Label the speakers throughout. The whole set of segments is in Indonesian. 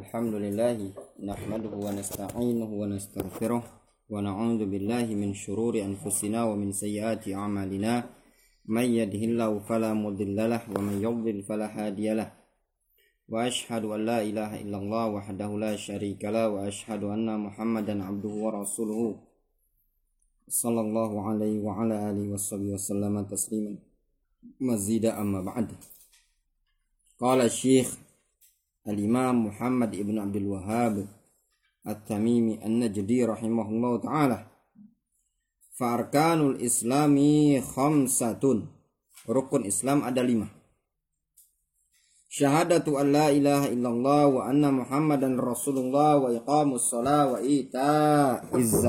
Speaker 1: Alhamdulillah nahmaduhu wa nasta'inuhu wa nastaghfiruh wa na'udzu billahi min shururi anfusina wa min sayyiati a'malina may yahdihillahu fala mudhillalah wa may yudhlil fala hadiyalah wa ashhadu an la ilaha illallah wahdahu la syarikalah wa ashhadu anna Muhammadan abduhu wa rasuluhu sallallahu alaihi wa ala alihi washabihi wasallama tasliman mazida amma ba'd. Qala Syekh Al-Imam Muhammad ibn Abdul Wahhab At-Tamimi An-Najdi rahimahullah ta'ala, Fa'arkanul Islami khamsatun, rukun Islam ada 5. Syahadatu an la ilaha illallah wa anna Muhammadan Rasulullah wa iqamus shalah wa ita'uz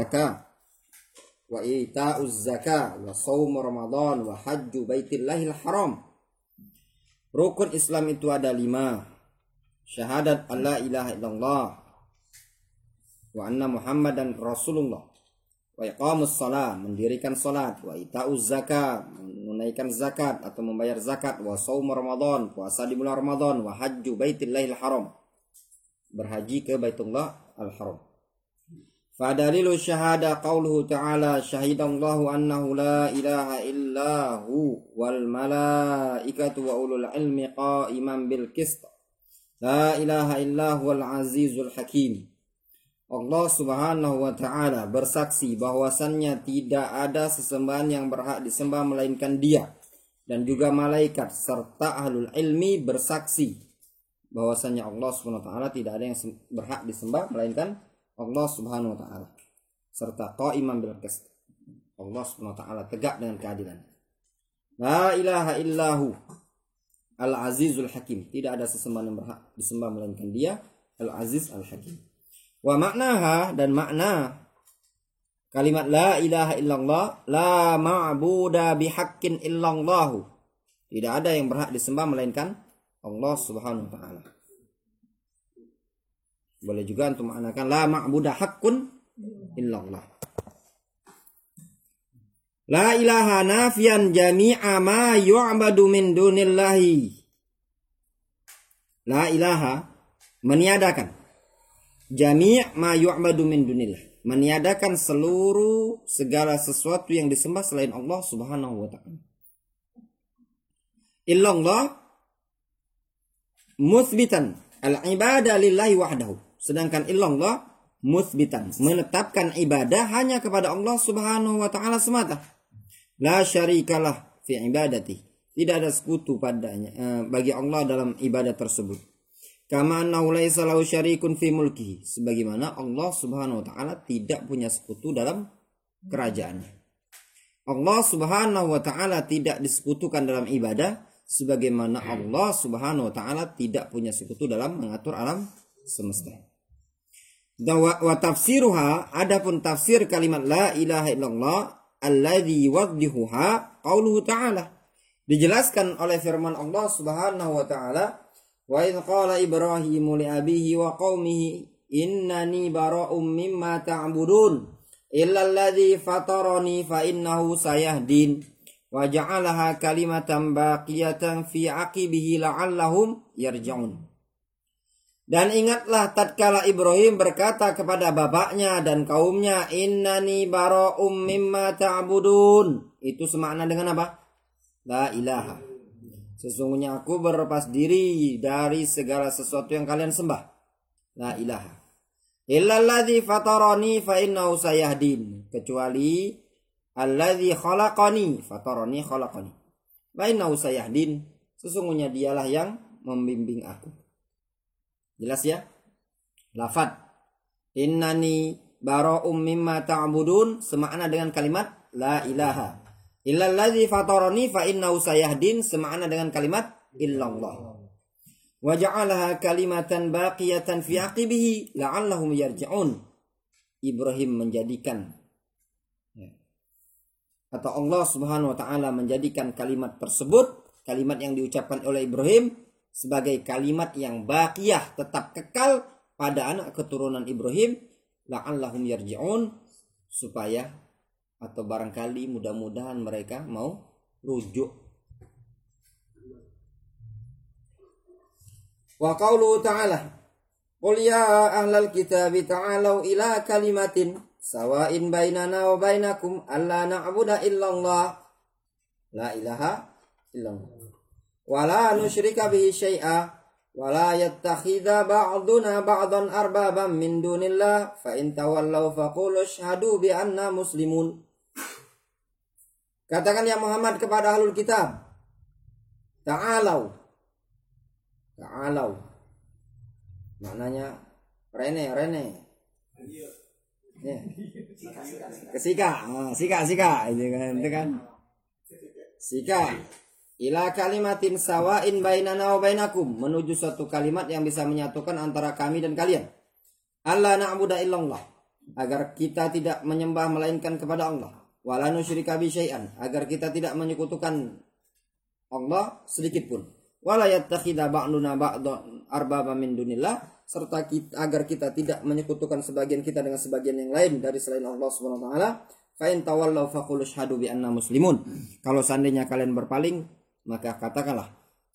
Speaker 1: zakah wa shaum Ramadan wa hajju baitillahil haram. Rukun Islam itu ada 5. Syahadat an la ilaha illallah wa anna Muhammadan Rasulullah wa iqamus shalah, mendirikan salat, wa ita'uz zakah, menunaikan zakat atau membayar zakat, wa shaum Ramadan, puasa di bulan Ramadan, wa hajju baitillahil haram, berhaji ke Baitullah al-Haram. Fadalilu syahada qauluhu ta'ala syahidallahu annahu la ilaha illahu wal malaikatu wa ulul ilmi qa'iman bil qist. La ilaha illahu al azizul hakim. Allah subhanahu wa ta'ala bersaksi bahwasannya tidak ada sesembahan yang berhak disembah melainkan Dia, dan juga malaikat serta ahlul ilmi bersaksi bahwasannya Allah subhanahu wa ta'ala tidak ada yang berhak disembah melainkan Allah subhanahu wa ta'ala, serta qa'iman bil qist, Allah subhanahu wa ta'ala tegak dengan keadilan. La ilaha illahu Al-Azizul Hakim, tidak ada sesembahan yang berhak disembah melainkan Dia, Al-Aziz Al-Hakim. Wa maknaha, dan makna kalimat la ilaha illallah, la ma'buda bihaqqin illallahu, tidak ada yang berhak disembah melainkan Allah subhanahu wa ta'ala. Boleh juga untuk maknakan la ma'buda haqqun illallah. La ilaha nafian jami'a ma yu'badu min dunillahi. La ilaha meniadakan jami' ma yu'badu min dunillah, meniadakan seluruh segala sesuatu yang disembah selain Allah subhanahu wa ta'ala. Illallah muthbitan al-ibadah lillahi wahdahu, sedangkan illallah muthbitan menetapkan ibadah hanya kepada Allah subhanahu wa ta'ala semata. La syarikalah fi ibadati, tidak ada sekutu padanya bagi Allah dalam ibadah tersebut. Kama annahu laisa lahu syarikun fi mulkihi, sebagaimana Allah subhanahu wa ta'ala tidak punya sekutu dalam kerajaannya. Allah subhanahu wa ta'ala tidak disekutukan dalam ibadah, sebagaimana Allah subhanahu wa ta'ala tidak punya sekutu dalam mengatur alam semesta. Wa tafsiruha, adapun tafsir kalimat la ilaha illallah alladzi yuwaddihuha qauluhu ta'ala, dijelaskan oleh firman Allah subhanahu wa ta'ala, wa idh qala Ibrahimu li abihi wa qaumihi innani bara'um mimma ta'budun illa alladzi fatarani fa innahu sayahdin wa ja'alaha kalimatan baqiyatan fi aqibihi la'allahum yarji'un. Dan ingatlah tatkala Ibrahim berkata kepada bapaknya dan kaumnya, innani bara'um mimma ta'budun. Itu semakna dengan apa? La ilaha. Sesungguhnya aku berlepas diri dari segala sesuatu yang kalian sembah. La ilaha. Illa alladzi fatarani fa innahu sayahdin. Kecuali alladzi khalaqani, fatarani khalaqani. Fa innahu sayahdin. Sesungguhnya Dialah yang membimbing aku. Jelas ya? Lafad innani bara'um mimma ta'budun semakna dengan kalimat la ilaha. Illal ladzi fatarani fa innahu sayahdin semakna dengan kalimat illallah. Wa ja'alaha kalimatan baqiyatan fi aqibihi la'allahum yarji'un. Ibrahim menjadikan, atau Allah subhanahu wa ta'ala menjadikan kalimat tersebut, kalimat yang diucapkan oleh Ibrahim, sebagai kalimat yang baqiyah, tetap kekal pada anak keturunan Ibrahim, la'allahum yarji'un, supaya atau barangkali mudah-mudahan mereka mau rujuk. Wa qauluhu ta'ala, Qul ya ahlal kitabi ta'alau ila kalimatin sawa'in bainana wa bainakum alla na'budu illallah la ilaha illallah wa la nusyrika bihi syai'a wa la yattakhidha ba'duna ba'dan arbaban min dunillah fa in tawallaw faqulu asyhadu bi anna muslimun. Katakan ya Muhammad kepada ahlul kitab, ta'alau. Maknanya rene. Ya. Kesika, sika itu kan. Sika ila kalimatin sawain bainana wa bainakum, menuju suatu kalimat yang bisa menyatukan antara kami dan kalian. Alla na'budu illallah, agar kita tidak menyembah melainkan kepada Allah. Wala nusyrika bi syai'an, agar kita tidak menyekutukan Allah sedikit pun. Wala yattakhidha ba'duna ba'dan arbaba min dunillah, serta agar kita tidak menyekutukan sebagian kita dengan sebagian yang lain dari selain Allah Subhanahu wa taala. Fa in tawallaw faqul asyhadu bi anna muslimun. Kalau seandainya kalian berpaling, maka katakanlah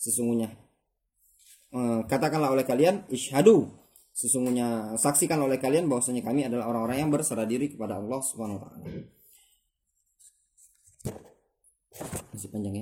Speaker 1: oleh kalian isyhadu, sesungguhnya saksikan oleh kalian bahwasanya kami adalah orang-orang yang berserah diri kepada Allah Subhanahu wa taala. Masih panjang ya.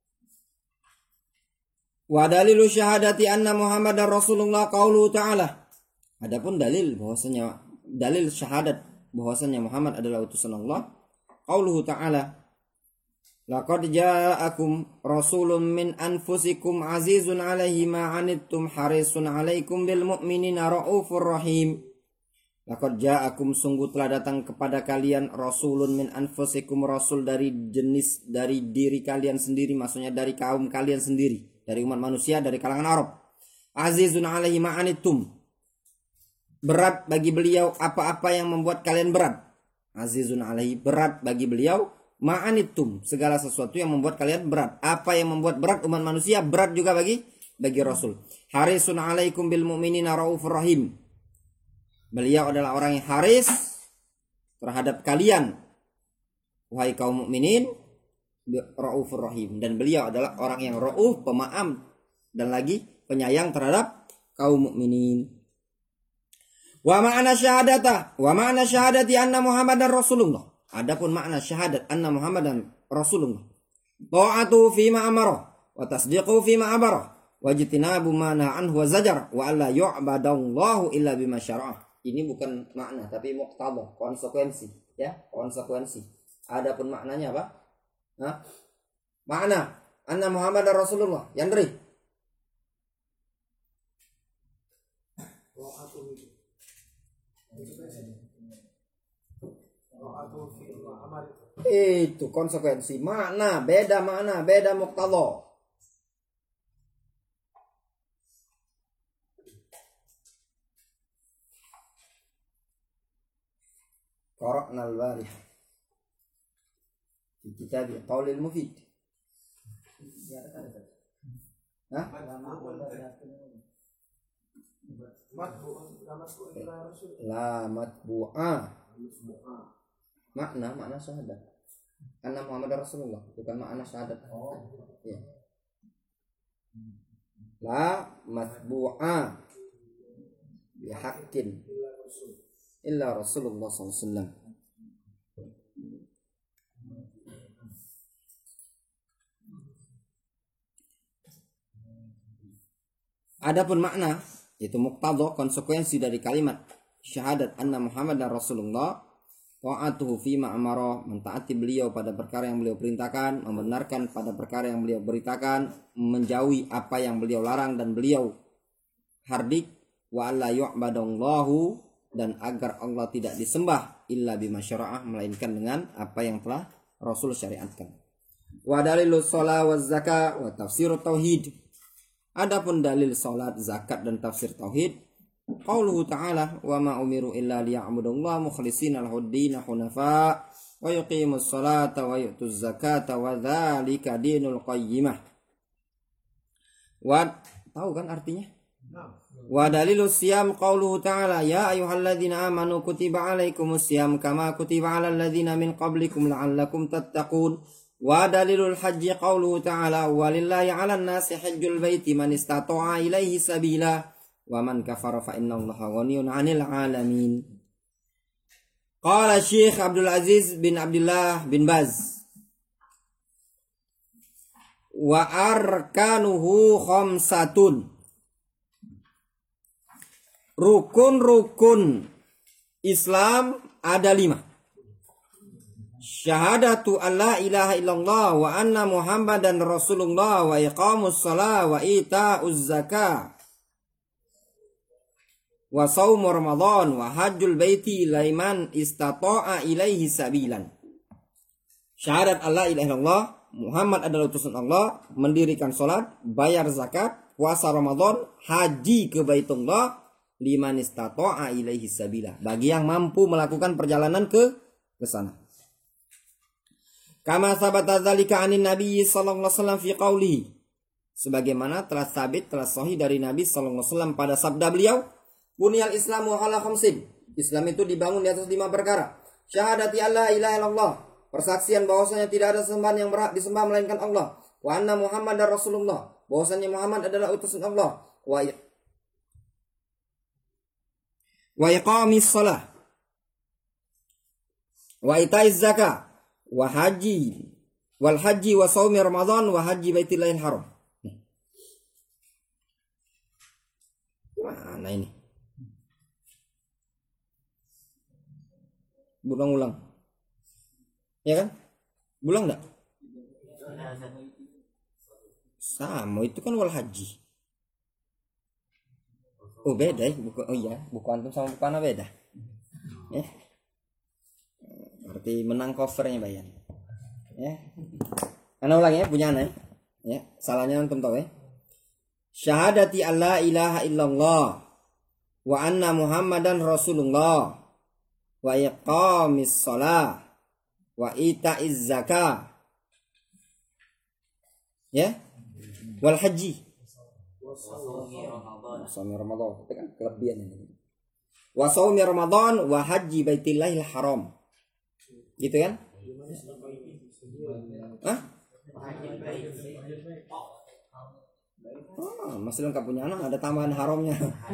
Speaker 1: Wa dalilu syahadati anna Muhammadar Rasulullah qauluhu ta'ala. Adapun dalil syahadat bahwasanya Muhammad adalah utusan Allah, qauluhu ta'ala, laqad ja'akum rasulun min anfusikum azizun 'alaihi ma 'anittum harisun 'alaikum bil mu'minina raufur rahim. Laqad ja'akum, sungguh telah datang kepada kalian rasulun min anfusikum, rasul dari diri kalian sendiri, maksudnya dari kaum kalian sendiri, dari umat manusia, dari kalangan Arab. Azizun 'alaihi ma 'anittum, berat bagi beliau apa-apa yang membuat kalian berat. Azizun 'alaihi, berat bagi beliau, ma 'anittum, segala sesuatu yang membuat kalian berat. Apa yang membuat berat umat manusia, berat juga bagi Rasul. Harisun 'alaikum bil mu'minina raufur rahim, beliau adalah orang yang haris terhadap kalian, wahai kaum mukminin, raufur rahim, dan beliau adalah orang yang rauf, pemaaf, dan lagi penyayang terhadap kaum mukminin. Wa ma'ana syahadati anna Muhammadar Rasulullah. Adapun makna syahadat anna Muhammadan Rasulullah, ta'atu fi ma amara wa tasdiqu fi ma abara wa jitinabu ma nahaa anhu wa zajar wa alla yu'badallahu illa bima syara'a. Ini bukan makna tapi muqtada, konsekuensi, ya, konsekuensi. Adapun maknanya apa? Makna anna Muhammadar Rasulullah, Yandri. Itu konsekuensi. Makna beda muqtada. Qara'na al-barih di kitab Qaulil Mufid. La matbu'a. Makna syahadat anna Muhammadar Rasulullah, bukan makna syahadat. Ya. La matbu'a bihaqqin illa Rasulullah SAW. Adapun makna, itu muqtada, konsekuensi dari kalimat syahadat anna Muhammadar Rasulullah, ta'atuhu fima amara, mentaati beliau pada perkara yang beliau perintahkan, membenarkan pada perkara yang beliau beritakan, menjauhi apa yang beliau larang dan beliau hardik, wa alla yu'badallahu, dan agar Allah tidak disembah illa bima syara'ah, melainkan dengan apa yang telah Rasul syariatkan. Wa dalilus shalah waz zakah wa tafsirut tauhid. Adapun dalil salat, zakat, dan tafsir tauhid, qauluhu ta'ala, wa ma umiru illa liya'budullaha mukhlishina lahud-din hunafa wa yuqimus salata wa yu'tuz zakata wa dzalika dinul qayyimah. Wa tahu kan artinya? Wa dalilus siyam qauluhu ta'ala, ya ayyuhalladzina amanu kutiba alaikumus siyam kama kutiba alal ladzina min qablikum la'allakum tattaqun. Wa dalilul haji qauluhu ta'ala, walillahi 'alan nasi hajjul baiti man istata'a ilaihi sabila wa man kafara fa innallaha ghaniyun 'anil 'alamin. Qala Syekh Abdul Aziz bin Abdullah bin Baz wa arkanuhu khamsatun. Rukun-rukun Islam ada 5. Syahadatu an la ilaha illallah wa anna muhammadan rasulullah wa iqamus shalah wa ita'uz zakah wa shaum ramadan wa hajjul baiti liman istata'a ilaihi sabilan. Syahadat an la ilaha illallah, Muhammad adalah utusan Allah, mendirikan salat, bayar zakat, puasa Ramadan, haji ke Baitullah, liman istata'a ilaihi sabila, bagi yang mampu melakukan perjalanan ke sana. Kama sabata dzalika 'anin Nabi sallallahu alaihi wasallam fi qaulihi, sebagaimana telah sabit, telah sahih dari Nabi sallallahu alaihi wasallam pada sabda beliau, bunyal islamu ala khamsin. Islam itu dibangun di atas 5 perkara. Syahadati alla ilaha illallah, persaksian bahwasanya tidak ada sembahan yang berhak disembah melainkan Allah. Wa anna muhammadar rasulullah, bahwasanya Muhammad adalah utusan Allah. Wa iqamis shalah wa itaiz zakah wa haji wal haji wa shaumi ramadan wa haji baitillahil haram. Mana ini? Ulang-ulang. Ya kan? Bulang enggak? Sama, itu kan wal haji. Oh beda ya, buku antum sama buku anak beda. Ya. Berarti menang covernya bayan. Ya. Ana ulang ya, punya anak ya. Salahnya antum tahu ya. Syahadati alla ilaha illallah wa anna muhammadan rasulullah wa iqamis shalah wa itaiz zakah. Ya. Wal haji. Shaumi Ramadan, itu kan kelebihan ini. Wa shaumi Ramadan wa haji baitillahil haram. Gitu kan? Hah? Oh, masih lengkap punya anak, ada tambahan haramnya.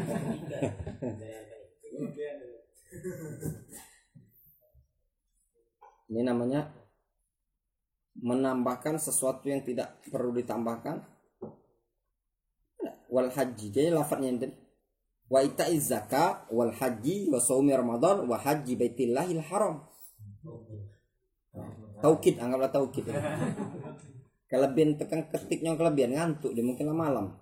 Speaker 1: Ini namanya menambahkan sesuatu yang tidak perlu ditambahkan. Wal haji, jadi lafadznya itu wa itaiz zakah wal haji wa shaumi ramadan wa haji baitillahil haram. Taukid, anggaplah taukid. Kelebihan tekan ketiknya, kelebihan ngantuk dia mungkin malam.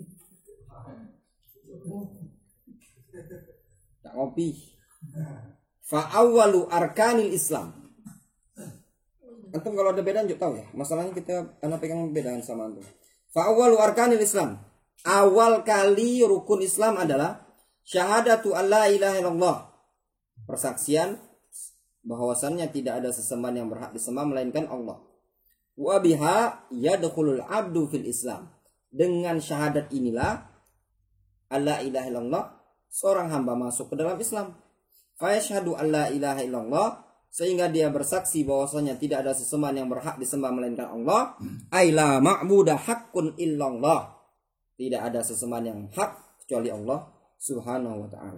Speaker 1: Tak ngopi. Fa awwalu arkanil Islam. Antum kalau ada beda anjuk tahu ya. Masalahnya kita anak pegang bedaan sama antum. Fa awwalu arkanil Islam. Awal kali rukun Islam adalah syahadatu alla ilaha illallah, persaksian bahwasannya tidak ada sesembahan yang berhak disembah melainkan Allah. Wa biha yadkhulul abdu fil Islam. Dengan syahadat inilah alla ilaha illallah, seorang hamba masuk ke dalam Islam. Fa yashhadu alla ilaha illallah, sehingga dia bersaksi bahwasanya tidak ada sesembahan yang berhak disembah melainkan Allah. Ai la ma'budu haqqun illallah, tidak ada sesembahan yang hak kecuali Allah Subhanahu wa ta'ala.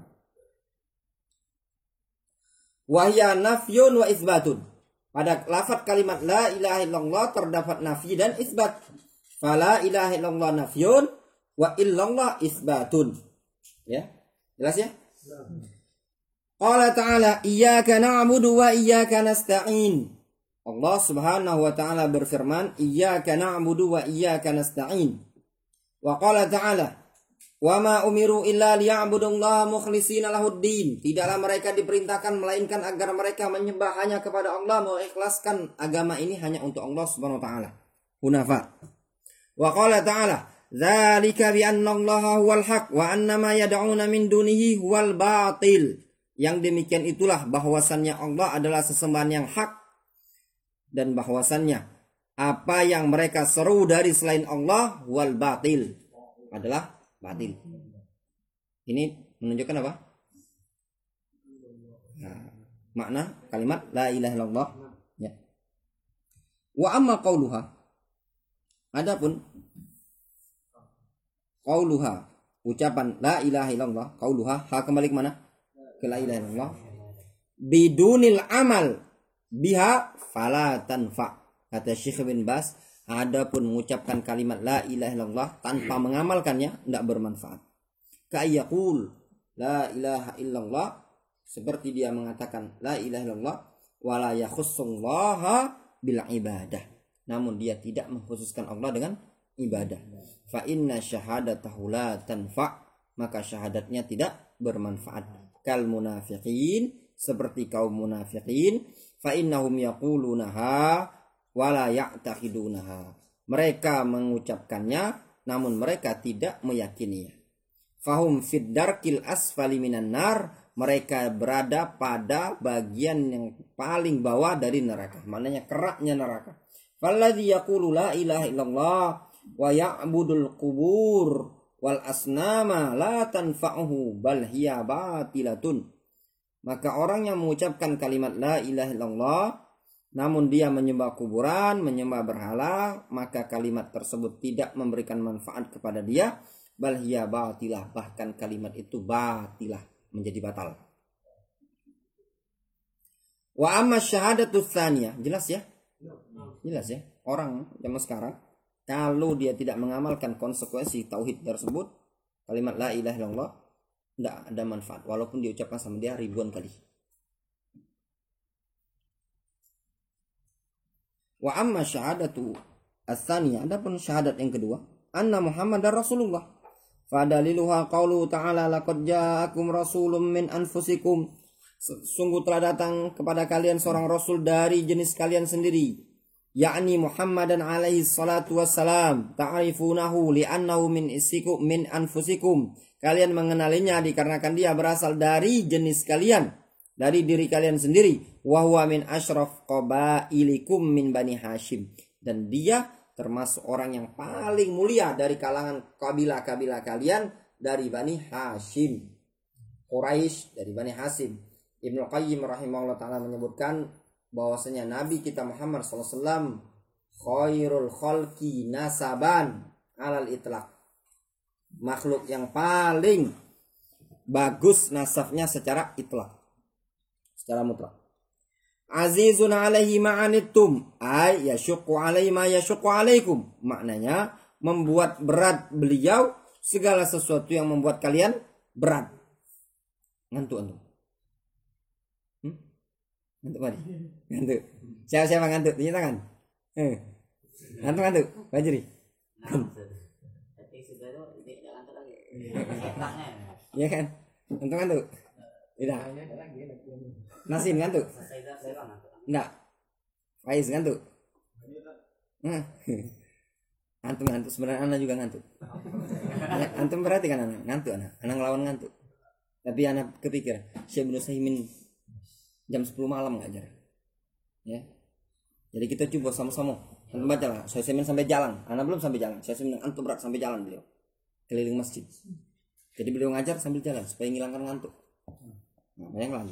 Speaker 1: Wahya nafyun wa isbatun. Pada lafaz kalimat la ilaha illallah terdapat nafi dan isbat. Fala ilaha illallah nafyun wa illallah isbatun. Ya, jelas ya? Qala ta'ala iyyaka na'budu wa iyyaka nasta'in. Allah Subhanahu wa ta'ala berfirman, iyyaka na'budu wa iyyaka nasta'in. Wa qala ta'ala wa ma umiru illa liya'budullaha mukhlishina lahuddin. Tidaklah mereka diperintahkan melainkan agar mereka menyembah hanya kepada Allah, mengikhlaskan agama ini hanya untuk Allah Subhanahu wa ta'ala. Hunafa. Wa qala ta'ala dzalika bi anna Allaha huwal haq wa anna ma yad'una min dunihi huwal batil. Yang demikian itulah bahwasannya Allah adalah sesembahan yang hak dan bahwasannya apa yang mereka seru dari selain Allah wal batil adalah batil. Ini menunjukkan apa? Nah, makna kalimat la ilaha illallah. Ya. Wa amma qauluha, adapun qauluha ucapan la ilaha illallah, qauluha, ha kembali ke mana? Ke la ilaha illallah. Bidunil amal biha fala tanfa. Kata Syekh bin Bas, adapun mengucapkan kalimat la ilaha illallah tanpa mengamalkannya tidak bermanfaat. Ka'yaqul la ilaha illallah, seperti dia mengatakan la ilaha illallah wala yakhussullaha bil ibadah, namun dia tidak mengkhususkan Allah dengan ibadah. Fa inna syahadatahu la tanfa, maka syahadatnya tidak bermanfaat. Kal munafiqin, seperti kaum munafiqin, fa innahum yaqulunaha wala ya'taqidunaha, mereka mengucapkannya namun mereka tidak meyakininya. Fahum fid darkil asfali minan nar, mereka berada pada bagian yang paling bawah dari neraka, maknanya keraknya neraka. Falladzi yaqulu la ilaha illallah wa ya'budul qubur wal asnama la tanfa'uhu bal hiya batilatun, maka orang yang mengucapkan kalimat la ilaha illallah namun dia menyembah kuburan, menyembah berhala, maka kalimat tersebut tidak memberikan manfaat kepada dia. Bal hiya batilah, bahkan kalimat itu batilah, menjadi batal. Wa amma syahadatu tsaniyah, jelas ya? Jelas ya? Orang zaman sekarang kalau dia tidak mengamalkan konsekuensi tauhid tersebut, kalimat la ilaha illallah tidak ada manfaat walaupun diucapkan sama dia ribuan kali. Wa amma syahadatu ats-tsaniyah, adapun syahadat yang kedua, anna Muhammadar Rasulullah. Fadaliluha qaulu ta'ala laqad ja'akum rasulun min anfusikum. Sungguh telah datang kepada kalian seorang rasul dari jenis kalian sendiri, yakni Muhammadan alaihi salatu wassalam. Ta'rifunahu li'annahu min anfusikum. Kalian mengenalinya dikarenakan dia berasal dari jenis kalian, dari diri kalian sendiri. Wa huwa min asyraf qabailikum min Bani Hashim, dan dia termasuk orang yang paling mulia dari kalangan kabilah-kabilah kalian dari Bani Hashim. Quraisy dari Bani Hashim. Ibnu Qayyim rahimahullah ta'ala menyebutkan bahwasanya Nabi kita Muhammad SAW khairul khalqi nasaban alal itlaq, makhluk yang paling bagus nasabnya secara itlaq, secara mutlak. Azizun alaihi ma'anittum ay yasyuqqu alaihi ma yasyuqqu alaikum, maknanya membuat berat beliau segala sesuatu yang membuat kalian berat. Ngantuk antum? Ngantuk mari? Ngantuk. Siapa ngantuk? Tunjuk tangan. Ngantuk Bajri. Iya kan? Ngantuk. Tidak. Nasim ngantuk? Enggak. Faiz ngantuk? Antum sebenarnya anak juga ngantuk. Antum berarti kan anak ngantuk, anak ngelawan ngantuk. Tapi anak kepikiran Syekh Ibnu Utsaimin jam 10 malam ngajar. Ya. Jadi kita coba sama-sama. Antum baca lah, Syekh Utsaimin sampai jalan. Anak belum sampai jalan. Syekh Utsaimin antum berat sampai jalan beliau. Keliling masjid. Jadi beliau ngajar sambil jalan supaya menghilangkan ngantuk. Nah, banyak lagi.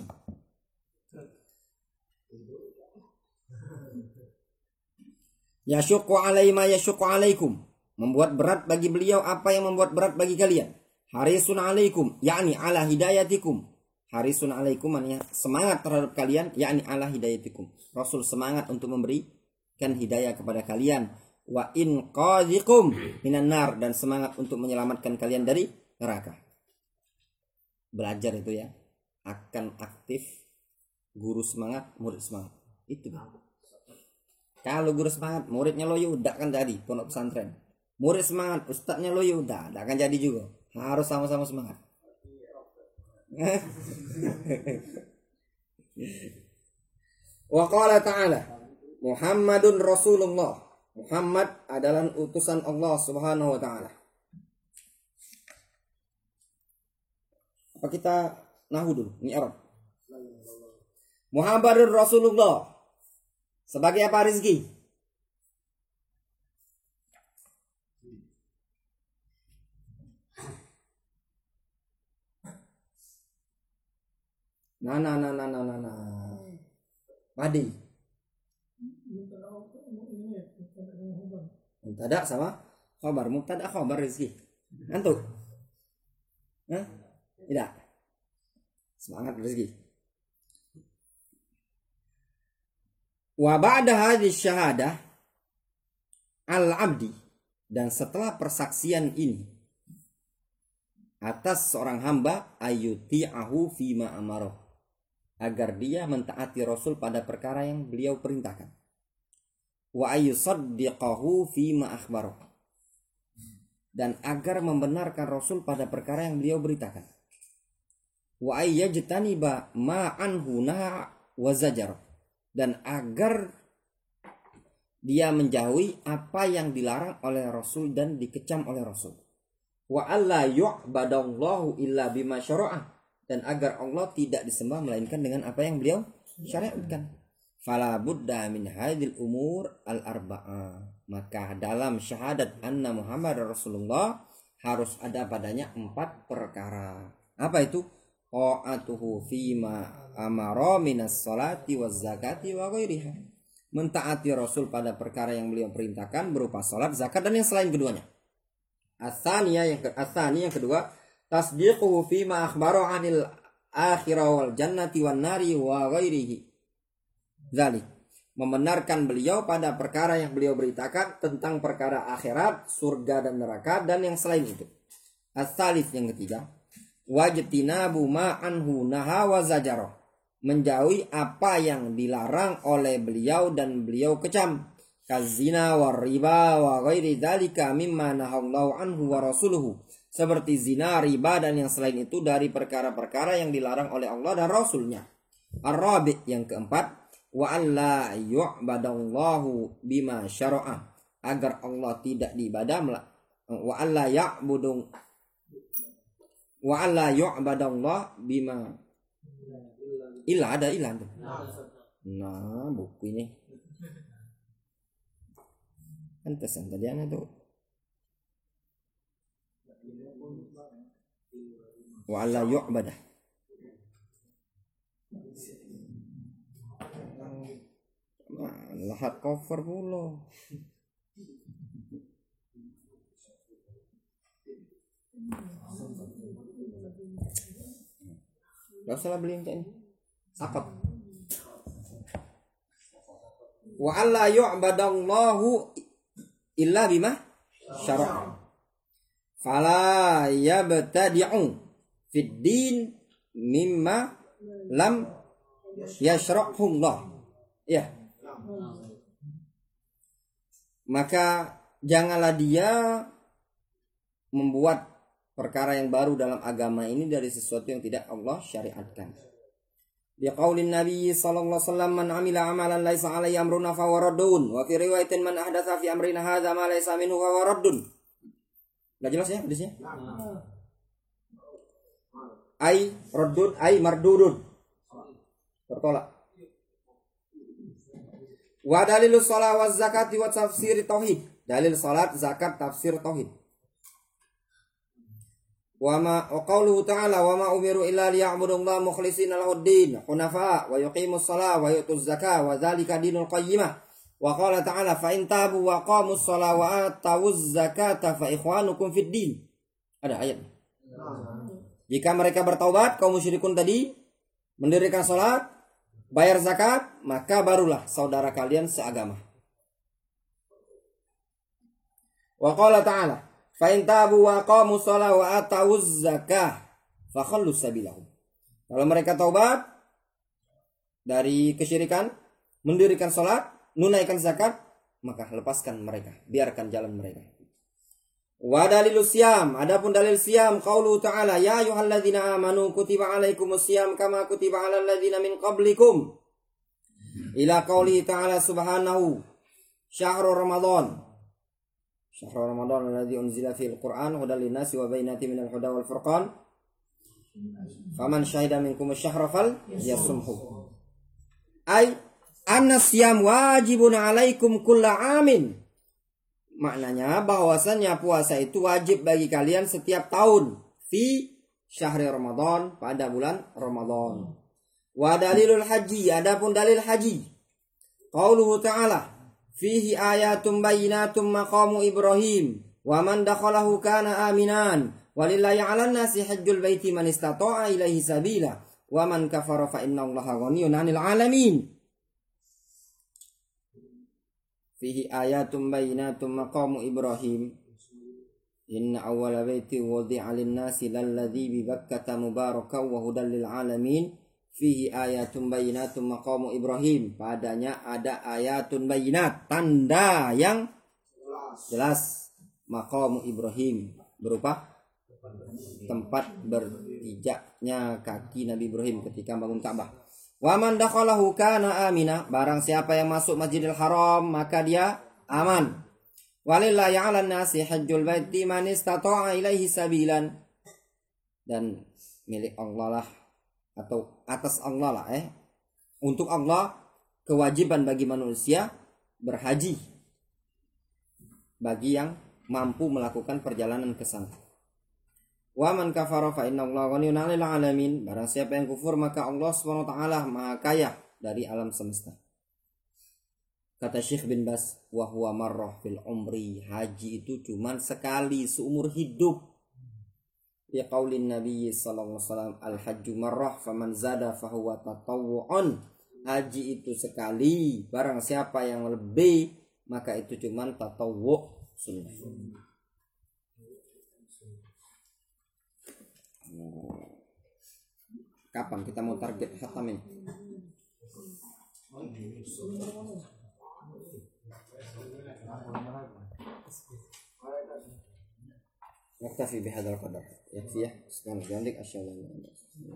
Speaker 1: Yasyuqqu alaihi ma yasyuqqu alaikum, membuat berat bagi beliau apa yang membuat berat bagi kalian. Harisun alaikum, yakni ala hidayatikum. Harisun alaikum maknanya semangat terhadap kalian, yakni ala hidayatikum. Rasul semangat untuk memberikan hidayah kepada kalian. Wa in qadhikum minan nar, dan semangat untuk menyelamatkan kalian dari neraka. Belajar itu ya akan aktif, guru semangat, murid semangat. Itu kalau guru semangat, muridnya loyo udah kan jadi pondok pesantren. Murid semangat, ustadznya loyo udah akan jadi juga. Harus sama-sama semangat. Wa qala ta'ala Muhammadun Rasulullah, Muhammad adalah utusan Allah Subhanahu wa ta'ala. Apa kita nahu dulu, ini Arab. Muhammadun Rasulullah sebagai apa rezeki? Nah. Madi. Mubtada sama khabar. Mubtada khabar rezeki. Ngantuk. Hah? Tidak. Semangat rezeki. Wa ba'da hadhihi syahadah al-abdi, dan setelah persaksian ini atas seorang hamba, ayuti'ahu fima amaroh, agar dia mentaati Rasul pada perkara yang beliau perintahkan. Wa ayusaddiqahu fima akhbaroh, dan agar membenarkan Rasul pada perkara yang beliau beritakan. Wa ayyajtaniba ma'anhu naha wa zajar, dan agar dia menjauhi apa yang dilarang oleh Rasul dan dikecam oleh Rasul. Wa alla yu'badallahu illa bima syara'a, dan agar Allah tidak disembah melainkan dengan apa yang beliau syariatkan. Fala budda min hadhil umur al-arba'ah, maka dalam syahadat anna Muhammad Rasulullah harus ada padanya 4 perkara. Apa itu? Ta'atuhu fima amara minas salati waz zakati wa ghairiha, mentaati Rasul pada perkara yang beliau perintahkan berupa salat, zakat, dan yang selain keduanya. As-tsani yang kedua, tasdiquhu fima akhbara 'anil akhirah wal jannati wan nari wa ghairihi. Dzalik, membenarkan beliau pada perkara yang beliau beritakan tentang perkara akhirat, surga dan neraka, dan yang selain itu. As-tsalits yang ketiga, wajtinabu ma'anhu naha wa zajara, menjauhi apa yang dilarang oleh beliau dan beliau kecam, kazina war riba wa ghairi dzalika mimma nahallahu anhu wa rasuluhu, seperti zina, riba, dan yang selain itu dari perkara-perkara yang dilarang oleh Allah dan Rasulnya. Ar-rabi' yang keempat, wa alla yu'badallahu bima syara'a, agar Allah tidak diibadah, wa alla ya'budu wa alla yu'badallah bima illa, ada illa tuh. Nah, buku ini pantesan tadi ana tuh. Wa alla yu'badah. Lahat cover pula. Gak usah beli yang ini. Sakot. Wa alla yu'badallahu illa bima syara'a. Fala yabtadi'u fid din mimma lam yashra'hu Allah. Ya. Maka janganlah dia membuat perkara yang baru dalam agama ini dari sesuatu yang tidak Allah syariatkan. Di qaulin Nabi sallallahu alaihi wasallam, man amila amalan laisa alaihi amruna fa huwa raddun, wa fi riwayatin man ahdatsa fi amrina hadza ma laisa minhu fa huwa raddun. Enggak jelas ya hadisnya? Ai raddun ai mardudun. Tertolak. Wa dalilus shalah waz zakati wa tafsir tauhid. Dalil salat, zakat, tafsir tauhid. Wa ma qauluhu ta'ala wa ma umiru illa liya'budullaha mukhlishina lahud-din hunafa wa yuqimus shalah wa yutuz zakah wa dzalika dinul qayyimah. Wa qala ta'ala fa in tabu wa qamus shalah wa atawuz zakata fa ikhwanukum fid din. Ada ayat. Jika mereka bertaubat, kaum musyrikun tadi, mendirikan salat, bayar zakat, maka barulah saudara kalian seagama. Wa qala ta'ala fa in tabu wa qamu shalah wa atawuz zakah fa khallus sabilahum. Kalau mereka taubat dari kesyirikan, mendirikan salat, menunaikan zakat, maka lepaskan mereka, biarkan jalan mereka. Wa dalilus siyam, adapun dalil siyam qaulu ta'ala ya ayyuhalladzina amanu kutiba alaikumus siyam kama kutiba alal ladzina min qablikum ila qauli ta'ala subhanahu syahrul ramadan alladzi unzila fil Qur'an hudan linnasi wa bayyinatin minal huda wal furqan faman syahida minkum asy-syahra falyasumhu. Ai anna siyam wajibun 'alaikum kulla amin. Maknanya bahwasannya puasa itu wajib bagi kalian setiap tahun fi syahri Ramadan, pada bulan Ramadan. Wa dalilul haji, adapun dalil haji qauluhu ta'ala fihi ayatum bayyinatum maqamu Ibrahim wa man dakhalahu kana aminan Walillahi 'alan nasi hajjul baiti man istata'a ilaihi sabila wa man kafara fa innallaha ghaniyyun 'anil 'alamin. Fihi ayatum bayyinatum maqamu Ibrahim. Inna awwala baiti wudi'a lin-nasi lalladzi bi Bakkata mubarakan wa hudan lil 'alamin. Fihi ayatun bayyinatun maqamu Ibrahim. Padanya ada ayatun bayyinat, tanda yang jelas. Maqamu Ibrahim berupa tempat berpijaknya kaki Nabi Ibrahim ketika bangun Ka'bah. Wa man dakhalahu kana amina. Barang siapa yang masuk Masjidil Haram maka dia aman. Walillahi 'alan nasi hajjul baiti man istata'a ilaihi sabilan. Dan milik Allah lah, atau atas Allah lah, untuk Allah kewajiban bagi manusia berhaji bagi yang mampu melakukan perjalanan ke sana. Wa man kafara fa innallaha ghaniyyun 'anil 'alamin. Barang siapa yang kufur maka Allah Subhanahu wa taala Maha Kaya dari alam semesta. Kata Syekh bin Bas, wa huwa marrah fil umri. Haji itu cuman sekali seumur hidup. Ya qaulin Nabi sallallahu alaihi wasallam, al-hajju marrah faman zada fahuwa tatawwu'un. Haji itu sekali, barang siapa yang lebih maka itu cuman tatawwu', sunnah. Kapan kita mau target khatam ini? Naktafi bihadzal qadar. Yakfi ya. Subhanallah, asyhadu an la ilaha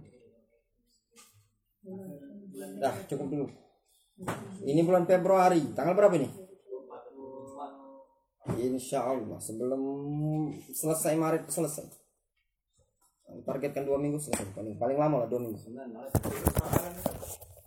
Speaker 1: illallah. Dah, cukup dulu. Ini bulan Februari, tanggal berapa ini? Insya Allah sebelum selesai Maret selesai. Targetkan 2 minggu selesai. Paling lama lah 2 minggu.